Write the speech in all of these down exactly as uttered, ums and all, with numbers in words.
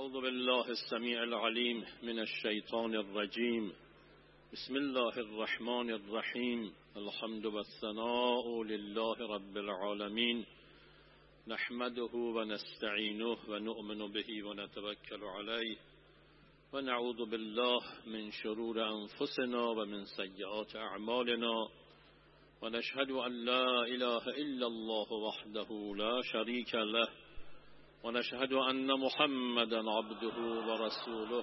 أعوذ بالله السميع العليم من الشيطان الرجيم. بسم الله الرحمن الرحيم. الحمد والثناء لله رب العالمين، نحمده ونستعينه ونؤمن به ونتوكل عليه ونعوذ بالله من شرور أنفسنا ومن سيئات أعمالنا، ونشهد أن لا إله إلا الله وحده لا شريك له، ونشهد أن محمدا عبده ورسوله.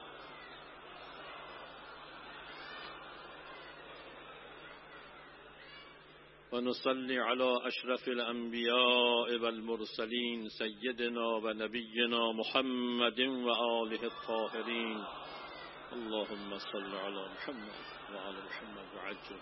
ونصلي على أشرف الأنبياء والمرسلين سيدنا ونبينا محمد وآله الطاهرين. اللهم صل على محمد وعلى محمد وعجل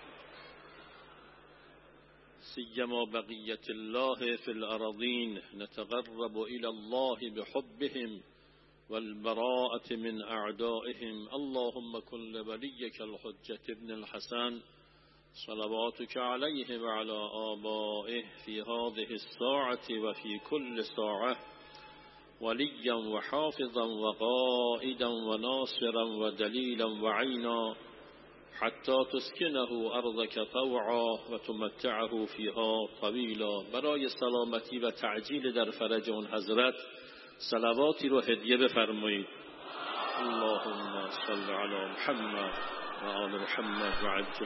سيما بقية الله في الأراضين. نتقرب إلى الله بحبهم والبراءة من أعدائهم. اللهم كن لوليك الحجة ابن الحسن صلواتك عليه وعلى آبائه في هذه الساعة وفي كل ساعة وليا وحافظا وقائدا وناصرا ودليلا وعينا، حتى تسكنه أرضك طوعا وتمتعه فيها طويلا. برای سلامتی و تعجیل در فرج اون حضرت صلواتی رو هدیه بفرمایید. اللهم صل علی محمد و آل محمد و عجل.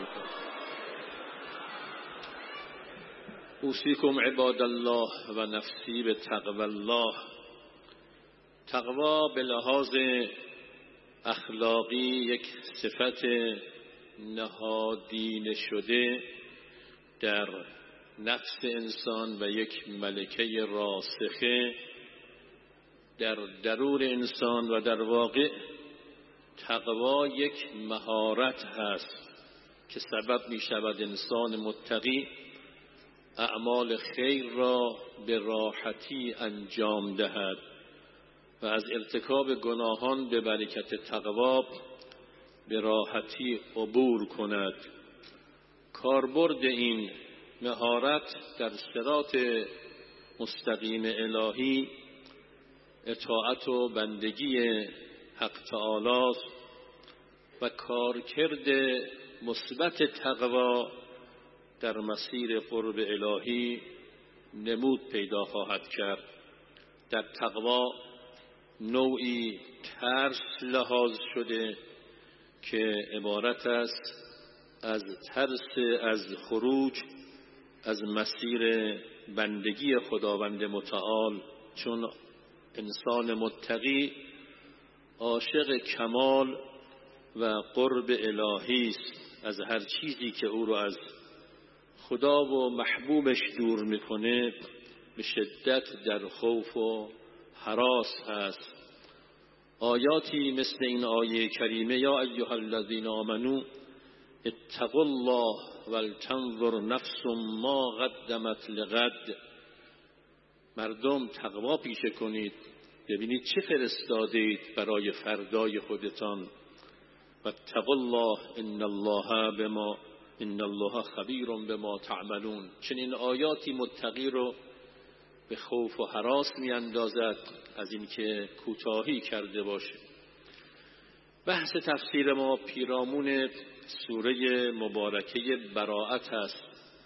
اوصیکم عباد الله و نفسی به تقوی الله. تقوا به لحاظ اخلاقی یک صفت نهادینه شده در نفس انسان و یک ملکه راسخه در درون انسان، و در واقع تقوا یک مهارت هست که سبب می شود انسان متقی اعمال خیر را به راحتی انجام دهد و از ارتکاب گناهان به برکت تقوا به راحتی عبور کند. کاربرد این مهارت در صراط مستقیم الهی اطاعت و بندگی حق تعالی و کارکرد مثبت تقوا در مسیر قرب الهی نمود پیدا خواهد کرد. در تقوا نوعی ترس لحاظ شده که عبارت است از ترس از خروج از مسیر بندگی خداوند متعال، چون انسان متقی عاشق کمال و قرب الهی است. از هر چیزی که او را از خدا و محبوبش دور میکنه به شدت در خوف و هراس هست. آیاتی مثل این آیه کریمه یا ایها الذین آمنو اتقوا الله ولتنظر نفس ما قدمت لغد. مردم تقوا پیشه کنید، ببینید چه فرستادید برای فردای خودتان. واتقوا الله ان الله بما ان الله خبیر بما تعملون. چنین آیاتی متقی رو به خوف و هراس می اندازد از اینکه کوتاهی کرده باشه. بحث تفسیر ما پیرامون سوره مبارکه براءت است.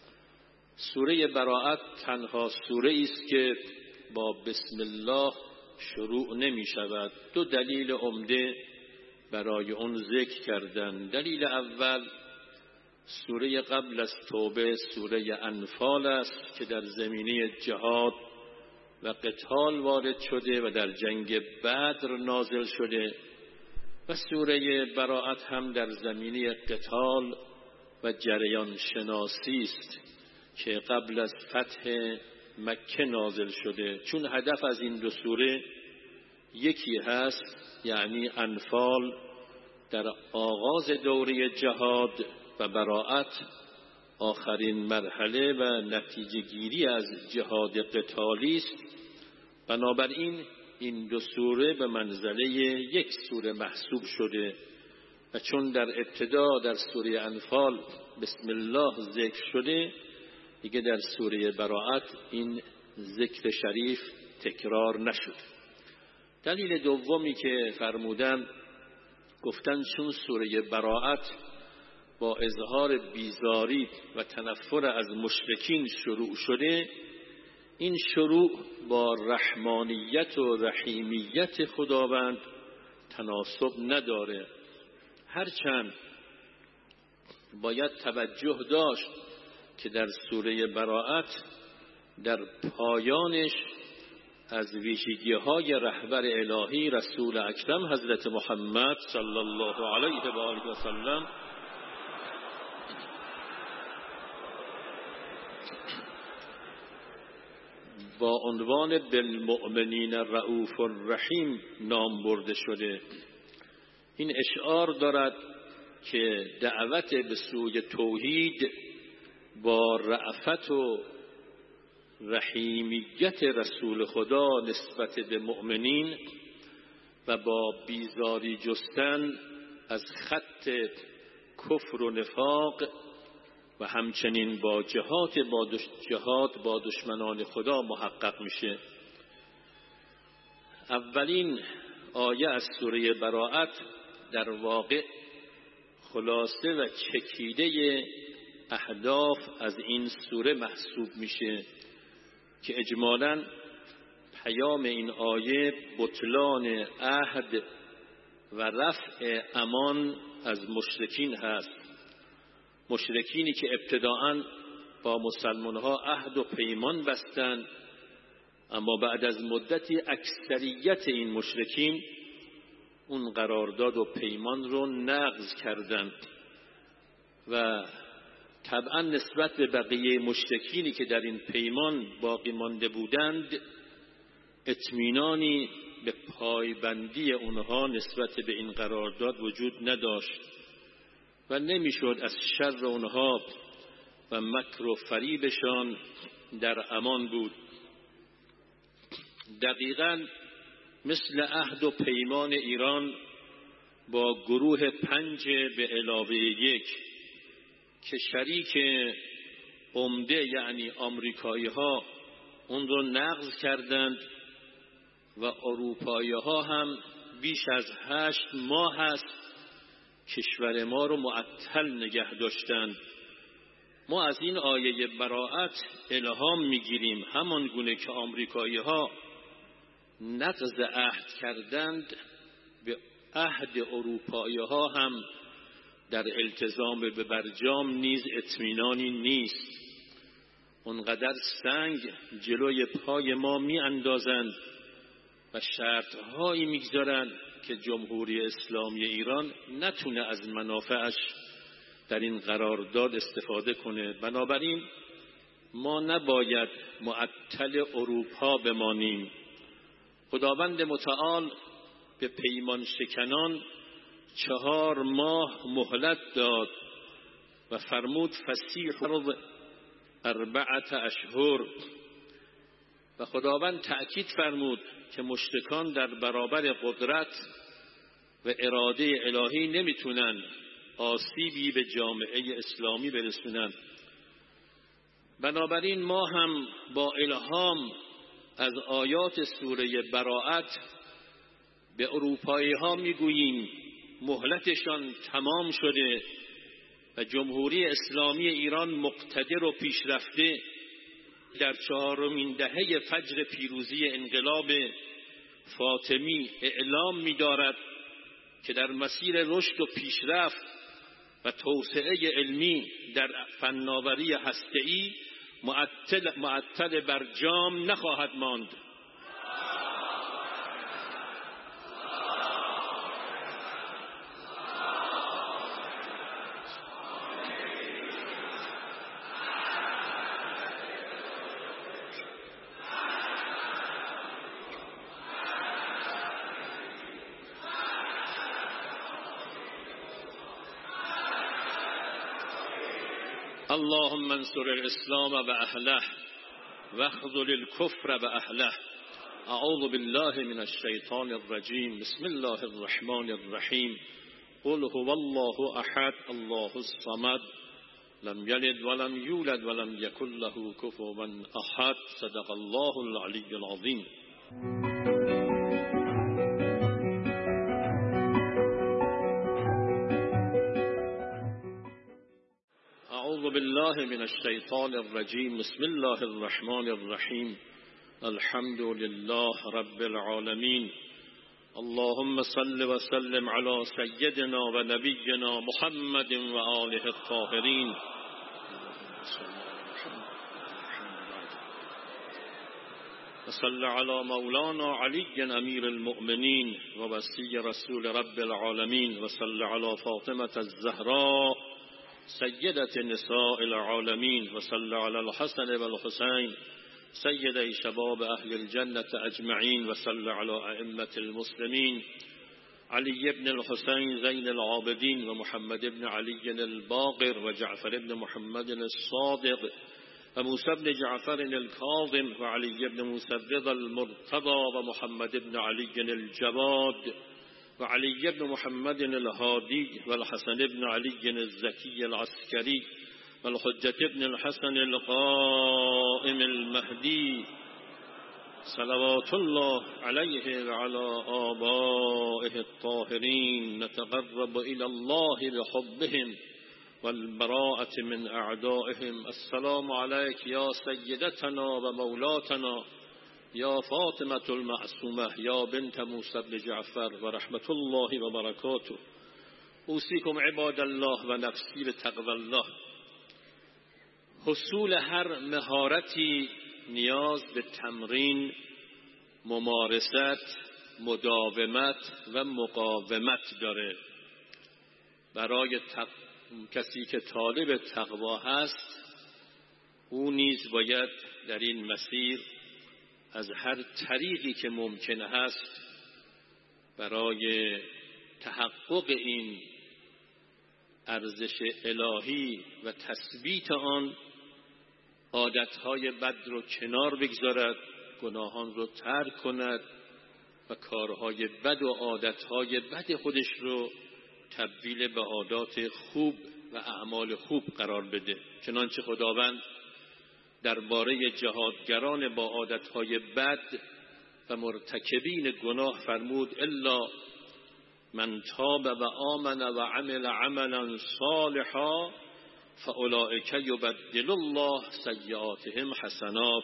سوره براءت تنها سوره است که با بسم الله شروع نمی شود. دو دلیل عمده برای اون ذکر کردن. دلیل اول سوره قبل از توبه سوره انفال است که در زمینه جهاد و قتال وارد شده و در جنگ بدر نازل شده، و سوره براءت هم در زمینه قتال و جریان شناسی است که قبل از فتح مکه نازل شده. چون هدف از این دو سوره یکی هست، یعنی انفال در آغاز دوره جهاد و براءت آخرین مرحله و نتیجه گیری از جهاد قتالی است. بنابراین این دو سوره به منزله یک سوره محسوب شده، و چون در ابتدا در سوره انفال بسم الله ذکر شده، دیگه در سوره براءت این ذکر شریف تکرار نشد. دلیل دومی که فرمودن، گفتن چون سوره براءت با اظهار بیزاری و تنفر از مشرکین شروع شده، این شروع با رحمانیت و رحیمیت خداوند تناسب نداره. هرچند باید توجه داشت که در سوره براءت در پایانش از ویژگی‌های رهبر الهی رسول اکرم حضرت محمد صلی الله علیه و آله و سلم با عنوان بالمؤمنین رؤوف الرحیم نام برده شده. این اشعار دارد که دعوت به سوی توحید با رأفت و رحیمیت رسول خدا نسبت به مؤمنین و با بیزاری جستن از خط کفر و نفاق و همچنین با جهاد با دش... جهاد با دشمنان خدا محقق میشه. اولین آیه از سوره براءت در واقع خلاصه و چکیده اهداف از این سوره محسوب میشه که اجمالاً پیام این آیه بطلان عهد و رفع امان از مشرکین هست. مشرکینی که ابتداءً با مسلمانها عهد و پیمان بستند، اما بعد از مدتی اکثریت این مشرکین اون قرارداد و پیمان رو نقض کردند و طبعا نسبت به بقیه مشرکینی که در این پیمان باقی مانده بودند اطمینانی به پایبندی اونها نسبت به این قرارداد وجود نداشت و نمیشد از شر اونها و مکر و فریبشان در امان بود. دقیقاً مثل عهد و پیمان ایران با گروه پنج به علاوه یک که شریک عمده یعنی آمریکایی ها اون رو نقض کردند و اروپایی ها هم بیش از هشت ماه هست کشور ما رو معطل نگه داشتند. ما از این آیه براءت الهام میگیریم همان گونه که آمریکایی ها نقض عهد کردند به عهد اروپایی ها هم در التزام به برجام نیز اطمینانی نیست. اونقدر سنگ جلوی پای ما می اندازند و شرطهایی میگذارند که جمهوری اسلامی ایران نتونه از منافعش در این قرارداد استفاده کنه. بنابراین ما نباید معطل اروپا بمانیم. خداوند متعال به پیمان شکنان چهار ماه مهلت داد و فرمود فسیحوا اربعه اشهر و خداوند تأکید فرمود که مشرکان در برابر قدرت و اراده الهی نمیتونن آسیبی به جامعه اسلامی برسونن. بنابراین ما هم با الهام از آیات سوره براءت به اروپایی ها میگوییم مهلتشان تمام شده و جمهوری اسلامی ایران مقتدر و پیشرفته در چهارمین دهه فجر پیروزی انقلاب فاطمی اعلام می‌دارد که در مسیر رشد و پیشرفت و توسعه علمی در فناوری هسته‌ای معطل معطل برجام نخواهد ماند. اللهم انصر الاسلام و اهله واخذل الكفر و اهله. اعوذ بالله من الشیطان الرجیم. بسم الله الرحمن الرحیم. قل هو الله احد الله الصمد لم یلد ولم یولد ولم یکن له کفوا احد. صدق الله العلی العظیم. بالله من الشیطان الرجیم. بسم الله الرحمن الرحیم. الحمد لله رب العالمین. اللهم صل و سلم علی سیدنا و نبینا محمد و آله الطاهرین. و صل علی مولانا علی امیر المؤمنین و وصی رسول رب العالمین. و صل علی فاطمه الزهراء سیدة نساء العالمین. و صل علی الحسن و الحسین سیدی شباب اهل الجنة اجمعین. و صل علی ائمة المسلمین علی بن الحسین زین العابدین و محمد بن علی الباقر و جعفر بن محمد الصادق و موسی بن جعفر الكاظم و علی بن موسی المرتضى و محمد بن علی الجواد و علی بن محمد الهادی و الحسن بن علی الزکی العسکری و الحجة بن الحسن القائم المهدی صلوات الله علیه و علی آبائه الطاهرین. نتقرب الى الله بحبهم والبراءة من اعدائهم. السلام علیک یا سیدتنا و مولاتنا یا فاطمة المعصومه یا بنت موسی بن جعفر و رحمت الله و برکاته. اوصیکم عباد الله و نفسی بتقوی الله. حصول هر مهارتی نیاز به تمرین، ممارست، مداومت و مقاومت داره. برای تق... کسی که طالب تقوا هست، او نیز باید در این مسیر از هر طریقی که ممکن هست برای تحقق این ارزش الهی و تثبیت آن عادتهای بد رو کنار بگذارد، گناهان رو ترک کند و کارهای بد و عادتهای بد خودش رو تبدیل به عادات خوب و اعمال خوب قرار بده. چنانچه خداوند درباره جهادگران با عادتهای بد و مرتکبین گناه فرمود الا من تاب و آمن و عمل عملا صالحا فاولئک یبدل الله سیئاتهم حسنات.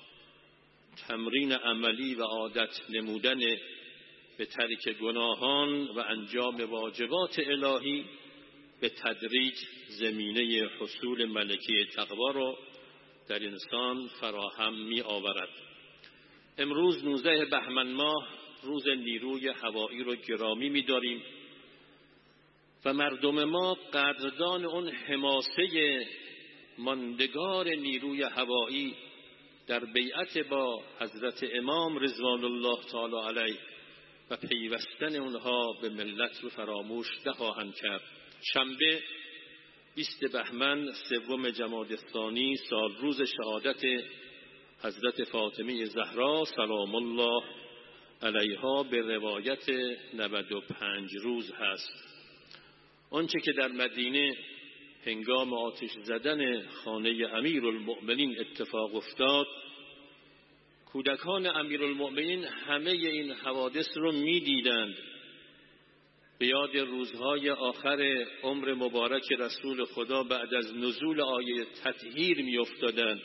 تمرین عملی و عادت نمودن به ترک گناهان و انجام واجبات الهی به تدریج زمینه حصول ملکه تقوا را در انسان فراهم می آورد. امروز نوزده بهمن ماه روز نیروی هوایی رو گرامی می داریم و مردم ما قدردان اون حماسه ماندگار نیروی هوایی در بیعت با حضرت امام رضوان الله تعالی علیه و پیوستن اونها به ملت رو فراموش نخواهند کرد. شنبه بیست بهمن سوم جمادی الثانی سال روز شهادت حضرت فاطمه زهرا سلام الله علیها به روایت نود و پنج روز هست. آنچه که در مدینه هنگام آتش زدن خانه امیرالمؤمنین اتفاق افتاد، کودکان امیرالمؤمنین همه این حوادث رو می دیدند. به یاد روزهای آخر عمر مبارک رسول خدا بعد از نزول آیه تطهیر می افتادند.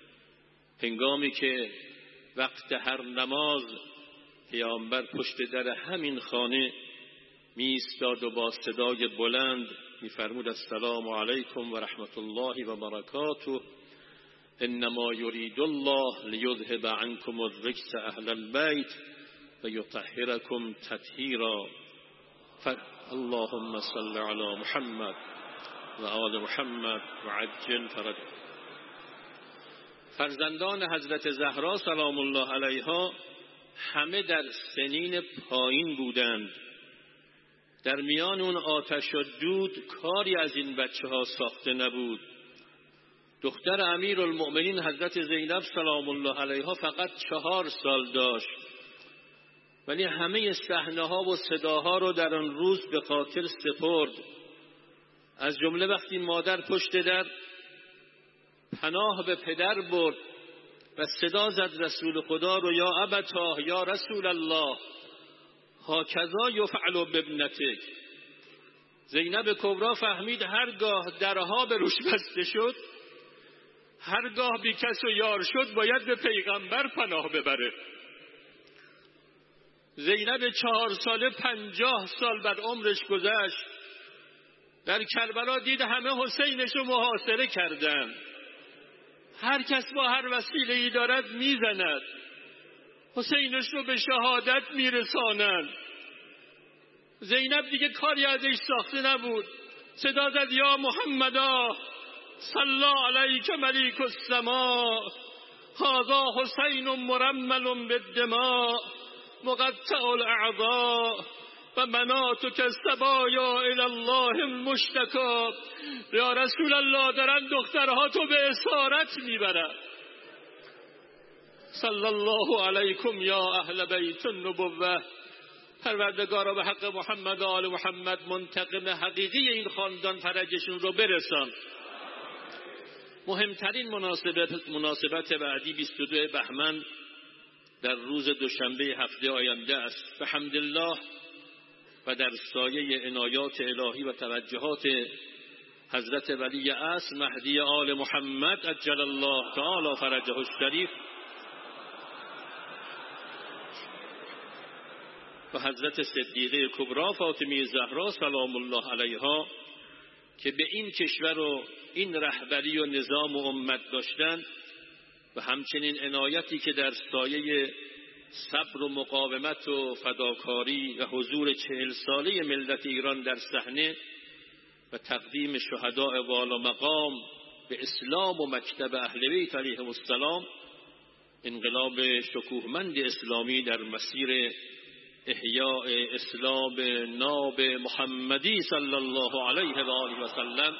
هنگامی که وقت هر نماز پیامبر پشت در همین خانه می ایستاد و با صدای بلند می فرمود السلام علیکم و رحمت الله و برکاته انما یرید الله لیذهب عنکم الرجس اهل البیت و یطهرکم تطهیرا. اللهم صل علی محمد و آل محمد و عجل فرج. فرزندان حضرت زهرا سلام الله علیها همه در سنین پایین بودند. در میان اون آتش و دود کاری از این بچه ها ساخته نبود. دختر امیرالمؤمنین حضرت زینب سلام الله علیها فقط چهار سال داشت، ولی همه صحنه ها و صداها رو در آن روز به خاطر سپرد. از جمله وقتی مادر پشت در پناه به پدر برد و صدا زد رسول خدا رو یا ابتا یا رسول الله هاکذا یفعل بابنتک. زینب کبرا فهمید هرگاه درها به روش بسته شد هرگاه بی کس و یار شد باید به پیغمبر پناه ببره. زینب چهار ساله پنجاه سال بر عمرش گذشت، در کربلا دید همه حسینش رو محاصره کردن، هر کس با هر وسیله‌ای دارد میزند، حسینش رو به شهادت میرسانند. زینب دیگه کاری ازش ساخته نبود، صدا زد یا محمدا صلی علیک ملیک السماء هذا حسین مرمل بالدماء مقطع الاعضاء و مناتک السبایا الی الله المشتکا. یا رسول الله دارن دخترها تو به اسارت میبرن. صلی الله علیکم یا اهل بیت النبوه. پروردگارا به حق محمد و آل محمد منتقم حقیقی این خاندان فرجشون رو برسان. مهمترین مناسبت مناسبت بعدی بیست و دو بهمن در روز دوشنبه هفته آینده است. بحمدالله و در سایه عنایات الهی و توجهات حضرت ولی عصر مهدی آل محمد عجل الله تعالی فرجه الشریف و حضرت صدیقه کبری فاطمه زهرا سلام الله علیها که به این کشور و این رهبری و نظام و امت داشتند و همچنین عنایتی که در سایه صبر و مقاومت و فداکاری و حضور چهل ساله ملت ایران در صحنه و تقدیم شهداء والا مقام به اسلام و مکتب اهل بیت علیهم السلام، انقلاب شکوهمند اسلامی در مسیر احیاء اسلام ناب محمدی صلی الله علیه و آله و سلم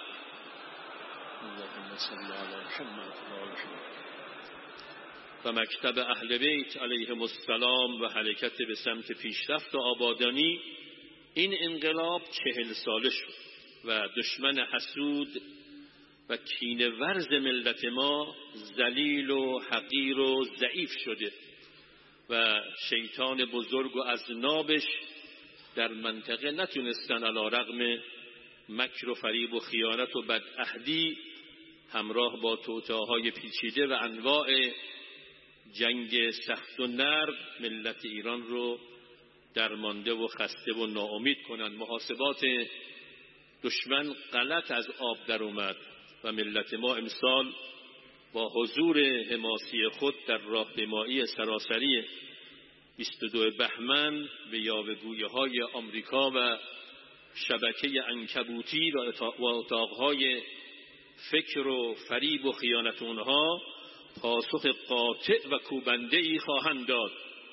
و مکتب اهل بیت علیهم السلام و حرکت به سمت پیشرفت و آبادانی، این انقلاب چهل ساله شد و دشمن حسود و کینه ورز ملت ما ذلیل و حقیر و ضعیف شده و شیطان بزرگ و اذنابش در منطقه نتونستن علی رغم مکر و فریب و خیانت و بدعهدی همراه با توطئه‌های پیچیده و انواع جنگ سخت و نرم ملت ایران رو درمانده و خسته و ناامید کنند. محاسبات دشمن غلط از آب در اومد و ملت ما امسال با حضور حماسی خود در راهپیمایی سراسری بیست و دو بهمن به یاوه‌گویی‌های آمریکا و شبکه عنکبوتی و اتاقهای فکر و فریب و خیانت اونها پاسخ قاطع و کوبنده‌ای خواهند داد.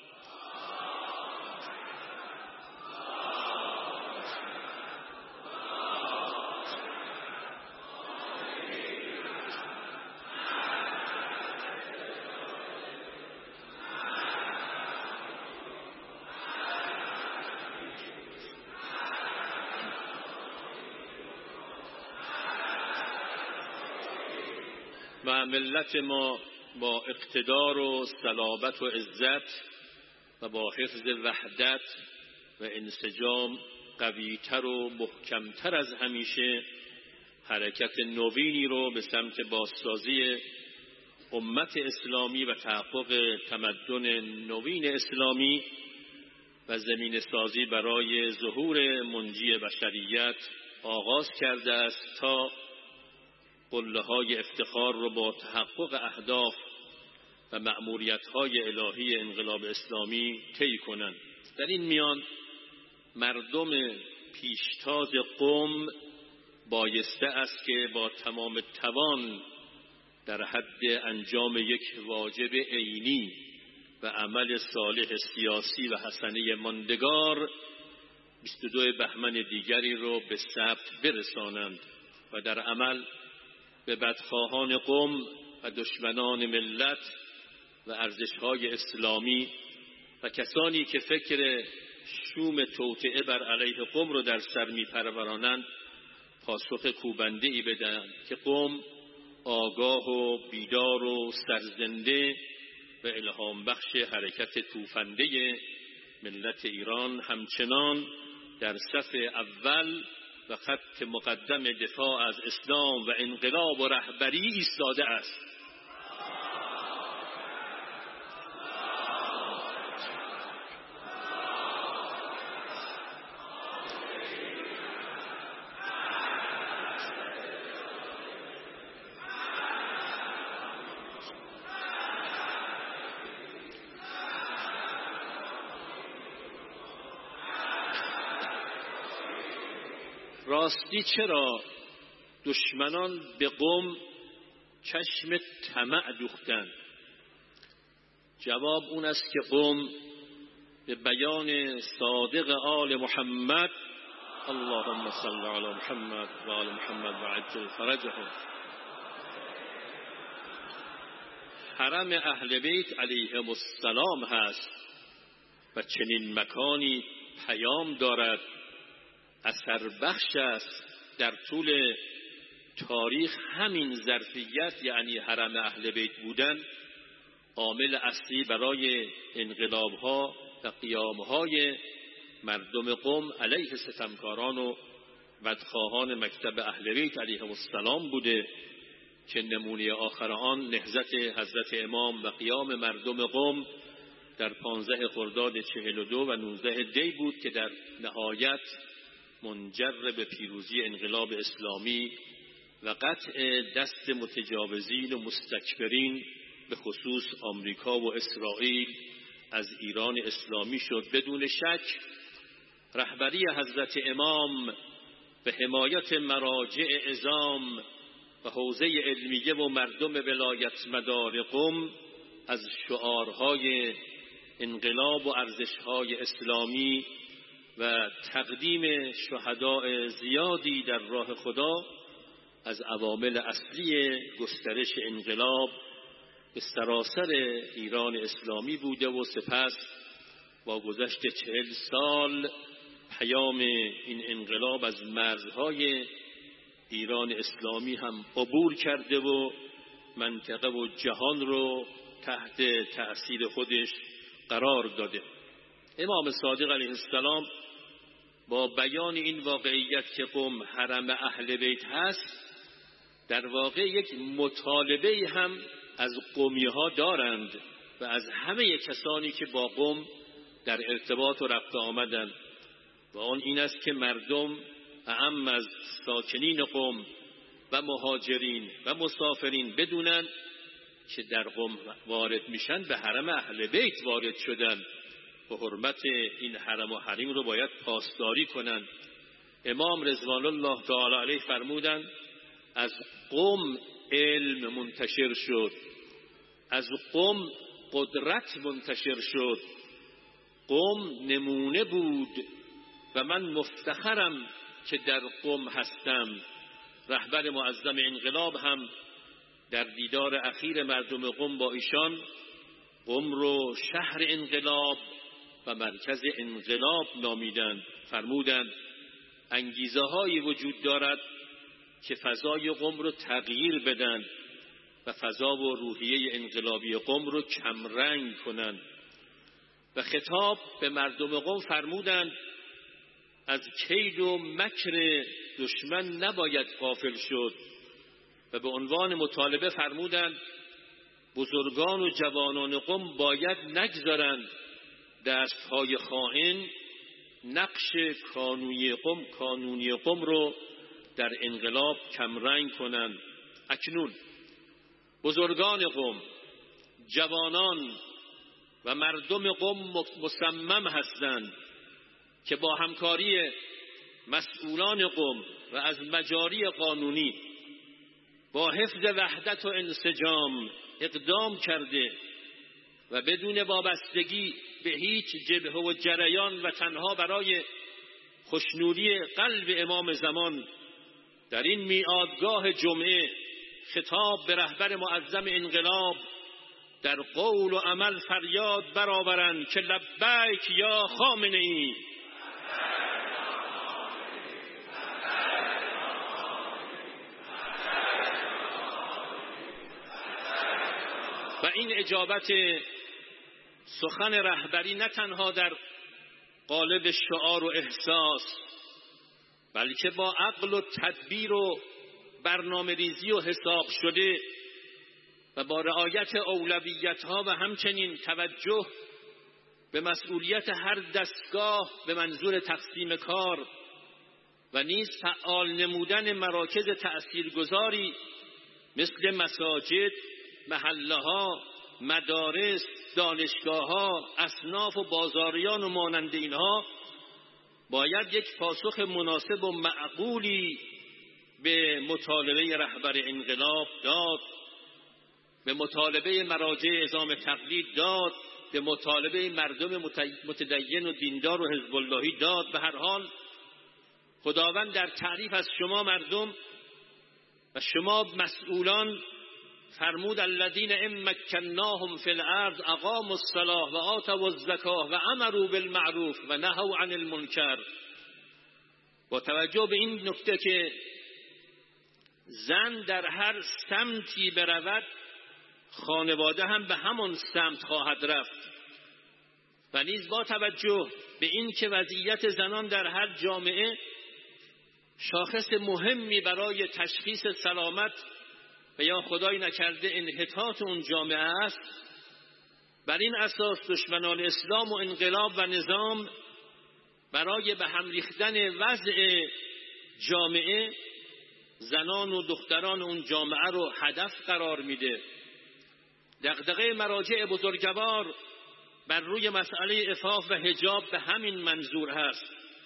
و ملت ما با اقتدار و صلابت و عزت و با حفظ وحدت و انسجام قویتر و محکمتر از همیشه حرکت نوینی رو به سمت بازسازی امت اسلامی و تحقق تمدن نوین اسلامی و زمین سازی برای ظهور منجی بشریت آغاز کرده است تا قله‌های افتخار رو با تحقق اهداف و مأموریت‌های الهی انقلاب اسلامی طی کنند. در این میان مردم پیشتاز قم بایسته است که با تمام توان در حد انجام یک واجب عینی و عمل صالح سیاسی و حسنه ماندگار بیست و دو بهمن دیگری رو به ثبت برسانند و در عمل به بدخواهان قم و دشمنان ملت و ارزش‌های اسلامی و کسانی که فکر شوم توطئه بر علیه قم رو در سر می‌پرورانند پاسخ کوبنده‌ای بدهند که قم آگاه و بیدار و سرزنده و الهام بخش حرکت توفنده ملت ایران همچنان در صف اول و خط مقدم دفاع از اسلام و انقلاب و رهبری ایستاده است. راستی چرا دشمنان به قم چشم طمع دوختند؟ جواب اون است که قم به بیان صادق آل محمد اللهم صل علی محمد و آل محمد و عجل فرجهم، حرم اهل بیت علیهم السلام هست و چنین مکانی پیام دارد، اثر بخش است در طول تاریخ. همین ظرفیت یعنی حرم اهل بیت بودن عامل اصلی برای انقلاب‌ها و قیام‌های مردم قم علیه ستمکاران و بدخواهان مکتب اهل بیت علیهم السلام بوده که نمونه آخر آن نهضت حضرت امام و قیام مردم قم در پانزده خرداد چهل و دو و نوزده دی بود که در نهایت منجر به پیروزی انقلاب اسلامی و قطع دست متجاوزین و مستکبرین به خصوص آمریکا و اسرائیل از ایران اسلامی شد. بدون شک رهبری حضرت امام به حمایت مراجع عظام و حوزه علمیه و مردم ولایت مدار قم از شعارهای انقلاب و ارزشهای اسلامی و تقدیم شهداء زیادی در راه خدا از عوامل اصلی گسترش انقلاب به سراسر ایران اسلامی بوده و سپس با گذشت چهل سال پیام این انقلاب از مرزهای ایران اسلامی هم عبور کرده و منطقه و جهان رو تحت تأثیر خودش قرار داده. امام صادق علیه السلام با بیان این واقعیت که قم حرم اهل بیت هست در واقع یک مطالبه هم از قمی ها دارند و از همه کسانی که با قم در ارتباط و رفت آمدند و آن این است که مردم اعم از ساکنین قم و مهاجرین و مسافرین بدونن که در قم وارد میشن به حرم اهل بیت وارد شدن و حرمت این حرم و حریم رو باید پاسداری کنن. امام رضوان الله تعالی علیه فرمودند از قم علم منتشر شد، از قم قدرت منتشر شد، قم نمونه بود و من مفتخرم که در قم هستم. رهبر معظم انقلاب هم در دیدار اخیر مردم قم با ایشان قم رو شهر انقلاب و مرکز انقلاب نامیدند. فرمودند انگیزه هایی وجود دارد که فضای قم رو تغییر بدن و فضا و روحیه انقلابی قم رو کمرنگ کنند و خطاب به مردم قم فرمودند از کید و مکر دشمن نباید غافل شد و به عنوان مطالبه فرمودند بزرگان و جوانان قم باید نگذارند دستهای خائن نقش کانونی قم کانونی قم رو در انقلاب کمرنگ کنند. اکنون بزرگان قم، جوانان و مردم قم مصمم هستند که با همکاری مسئولان قم و از مجاری قانونی با حفظ وحدت و انسجام اقدام کرده و بدون وابستگی به هیچ جبهه و جریان و تنها برای خوشنودی قلب امام زمان در این میعادگاه جمعه خطاب به رهبر معظم انقلاب در قول و عمل فریاد برآورند که لبیک یا خامنه ای، و این اجابت سخن رهبری نه تنها در قالب شعار و احساس بلکه با عقل و تدبیر و برنامه ریزی و حساب شده و با رعایت اولویت ها و همچنین توجه به مسئولیت هر دستگاه به منظور تقسیم کار و نیز فعال نمودن مراکز تأثیرگذاری مثل مساجد، محله ها، مدارس، دانشگاه ها، اصناف و بازاریان و مانند اینها باید یک پاسخ مناسب و معقولی به مطالبه رهبر انقلاب داد، به مطالبه مراجع نظام تقلید داد، به مطالبه مردم متدین و دیندار و حزب اللهی داد. به هر حال خداوند در تعریف از شما مردم و شما مسئولان فرمود الذین ان مکناهم فی الارض اقاموا الصلاة و آتوا الزکاة و امروا بالمعروف و نهوا عن المنکر. با توجه به این نکته که زن در هر سمتی برود خانواده هم به همون سمت خواهد رفت و نیز با توجه به این که وضعیت زنان در هر جامعه شاخص مهمی برای تشخیص سلامت و یا خدای نکرده انحطاط اون جامعه است، بر این اساس دشمنان اسلام و انقلاب و نظام برای به هم ریختن وضع جامعه زنان و دختران اون جامعه رو هدف قرار میده. دغدغه مراجع بزرگوار بر روی مسئله عفاف و حجاب به همین منظور هست.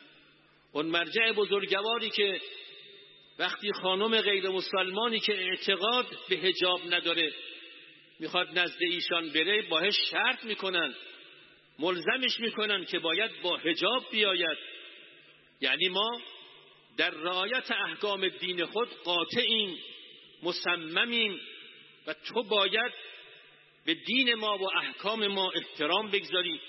اون مرجع بزرگواری که وقتی خانم غیر مسلمانی که اعتقاد به حجاب نداره میخواد نزد ایشان بره، باهاش شرط میکنن، ملزمش میکنن که باید با حجاب بیاید. یعنی ما در رعایت احکام دین خود قاطعیم، مصممیم و تو باید به دین ما و احکام ما احترام بگذاری.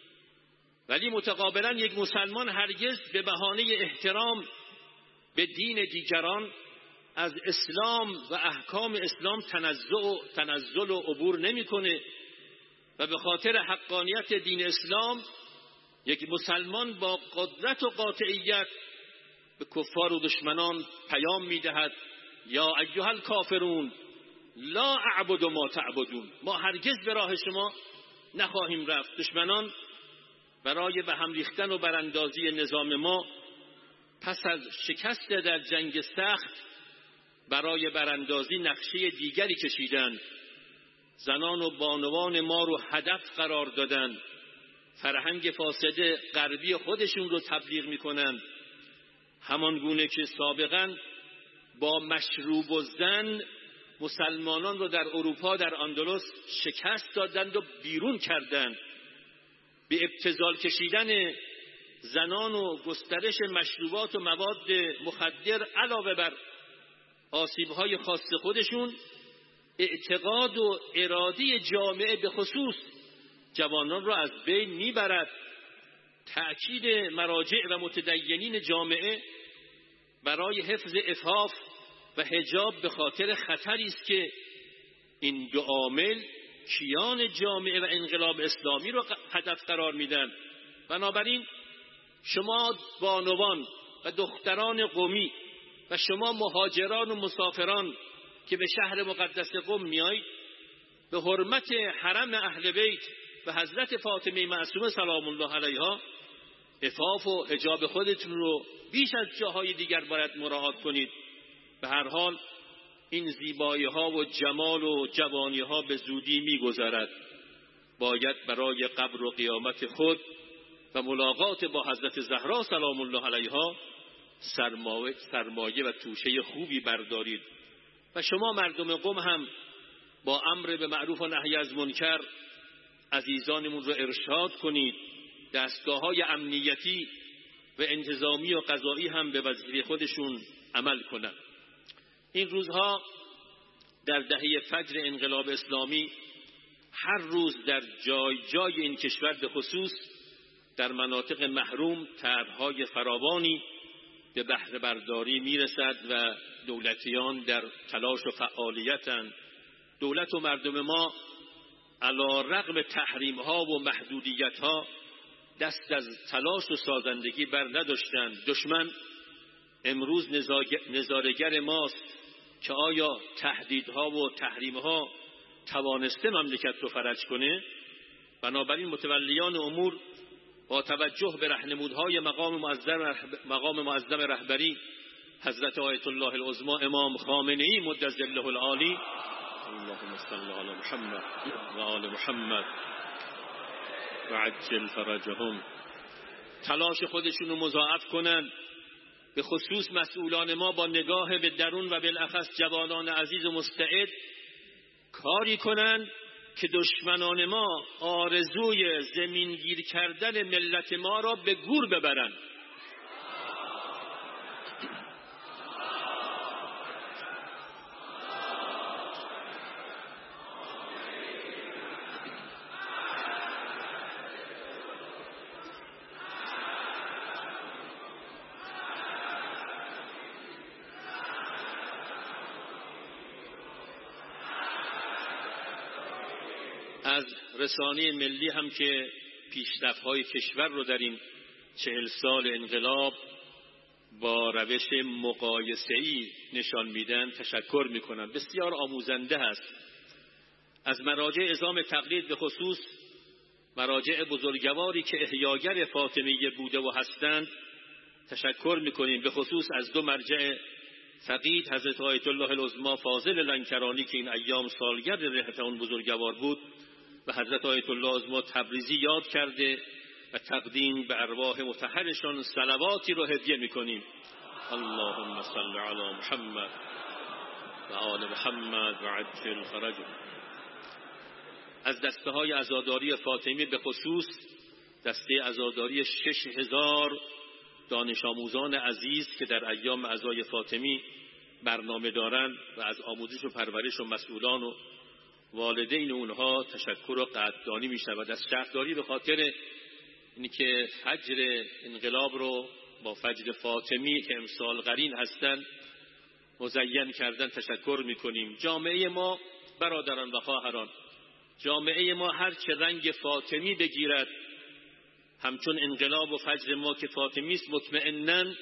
ولی متقابلا یک مسلمان هرگز به بهانه احترام به دین دیگران از اسلام و احکام اسلام تنزع و تنزل و عبور نمیکنه و به خاطر حقانیت دین اسلام یک مسلمان با قدرت و قاطعیت به کفار و دشمنان پیام میدهد یا ایها الکافرون لا اعبد ما تعبدون، ما هرگز به راه شما نخواهیم رفت. دشمنان برای به هم ریختن و براندازی نظام ما پس از شکست در جنگ سخت برای براندازی نقشه دیگری کشیدند. زنان و بانوان ما رو هدف قرار دادند، فرهنگ فاسد غربی خودشون رو تبلیغ میکنند، همان گونه که سابقا با مشروب و زن مسلمانان رو در اروپا در اندلس شکست دادند و بیرون کردند. به ابتذال کشیدن زنان و گسترش مشروبات و مواد مخدر علاوه بر آسیب‌های خاص خودشون، اعتقاد و اراده جامعه به خصوص جوانان را از بین میبرد. تأکید مراجع و متدینین جامعه برای حفظ عفاف و حجاب به خاطر خطری است که این دو عامل کیان جامعه و انقلاب اسلامی را هدف قرار میدن. بنابراین شما بانوان و دختران قمی و شما مهاجران و مسافران که به شهر مقدس قم میایید، به حرمت حرم اهل بیت و حضرت فاطمه معصومه سلام الله علیها عفاف و حجاب خودتون رو بیش از جاهای دیگر باید مراعات کنید. به هر حال این زیبایی ها و جمال و جوانی ها به زودی میگذرد. باید برای قبر و قیامت خود و ملاقات با حضرت زهرا سلام الله علیها سرمایه, سرمایه و توشه خوبی بردارید. و شما مردم قم هم با امر به معروف و نهی از منکر عزیزانمون رو ارشاد کنید. دستگاه های امنیتی و انتظامی و قضایی هم به وظیفه خودشون عمل کنند. این روزها در دهه فجر انقلاب اسلامی هر روز در جای جای این کشور به خصوص در مناطق محروم طرح‌های فراوانی به بهره برداری میرسد و دولتیان در تلاش و فعالیتند. دولت و مردم ما علی رغم تحریم‌ها و محدودیت‌ها دست از تلاش و سازندگی بر نداشتند. دشمن امروز نظارگر ماست که آیا تهدیدها و تحریم‌ها توانسته مملکت رو فرج کنه. بنابراین متولیان امور با توجه به راهنمودهای مقام معظم مقام معظم رهبری حضرت آیت الله العظما امام خامنه‌ای مد ظله العالی، اللهم صل علی محمد و آل محمد و عجل فرجهم، تلاش خودشون رو مضاعف کنن، به خصوص مسئولان ما با نگاه به درون و بالاخص جوانان عزیز و مستعد کاری کنن که دشمنان ما آرزوی زمینگیر کردن ملت ما را به گور ببرند. از رسانه ملی هم که پیشرفت‌های کشور رو در این چهل سال انقلاب با روش مقایسه‌ای نشان میدن تشکر میکنم. بسیار آموزنده هست. از مراجع عظام تقلید به خصوص مراجع بزرگواری که احیاگر فاطمیه بوده و هستند تشکر میکنیم، به خصوص از دو مرجع فقید حضرت آیت الله العظمی فاضل لنکرانی که این ایام سالگرد رحلت اون بزرگوار بود و حضرت آیت الله العظمی تبریزی یاد کرده و تقدیم به ارواح مطهرشان صلواتی رو هدیه میکنیم. اللهم صل علی محمد و آل محمد و عجل فرجهم. از دسته های عزاداری فاطمی به خصوص دسته عزاداری شش هزار دانش آموزان عزیز که در ایام عزای فاطمی برنامه دارند و از آموزش و پرورش و مسئولان و والدین اونها تشکر و قدردانی میشود. از شهرداری به خاطر اینی که فجر انقلاب رو با فجر فاطمی که امسال قرین هستند مزین کردن تشکر میکنیم. جامعه ما برادران و خواهران، جامعه ما هر چه رنگ فاطمی بگیرد همچون انقلاب و فجر ما که فاطمی است مطمئناً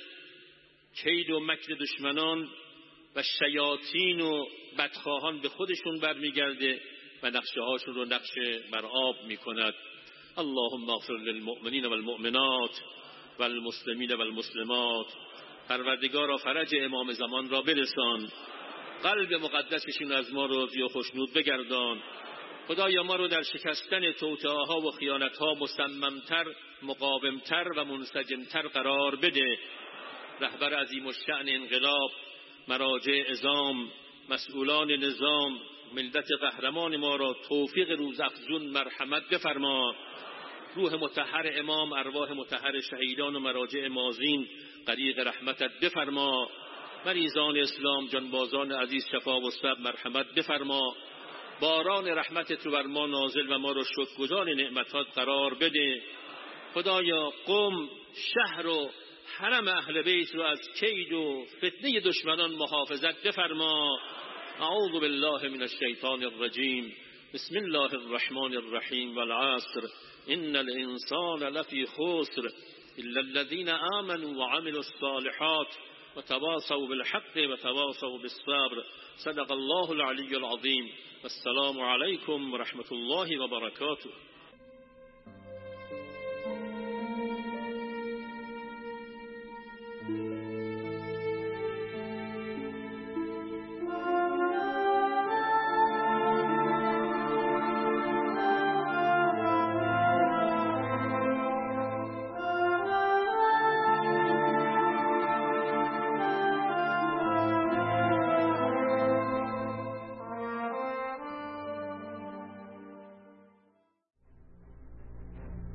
کید و مکر دشمنان و شیاطین و بدخواهان به خودشون برمیگرده و نقشه هاشون رو نقشه بر آب میکند. اللهم اغفر للمؤمنین والمؤمنات والمسلمین والمسلمات. پروردگارا فرج امام زمان را برسان، قلب مقدسشون از ما راضی و خوشنود بگردان. خدایا ما رو در شکستن توطئه‌ها و خیانت‌ها مصممتر، مقاومتر و منسجمتر قرار بده. رهبر عظیم الشأن انقلاب، مراجع عظام، مسئولان نظام، ملت قهرمان ما را توفیق روزافزون مرحمت بفرما. روح مطهر امام، ارواح مطهر شهیدان و مراجع مازین غریق رحمتت بفرما. مریضان اسلام، جانبازان عزیز شفا و صبر مرحمت بفرما. باران رحمتت رو بر ما نازل و ما رو شکرگزار نعمتات قرار بده. خدایا قم، شهر و حرم اهل بیت رو از کید و فتنه دشمنان محافظت بفرما. اعوذ بالله من الشیطان الرجیم. بسم الله الرحمن الرحیم. والعصر ان الانسان لفی خسر الا الذين آمنوا وعملوا الصالحات وتواصوا بالحق وتواصوا بالصبر. صدق الله العلی العظیم. والسلام علیکم ورحمة الله وبرکاته.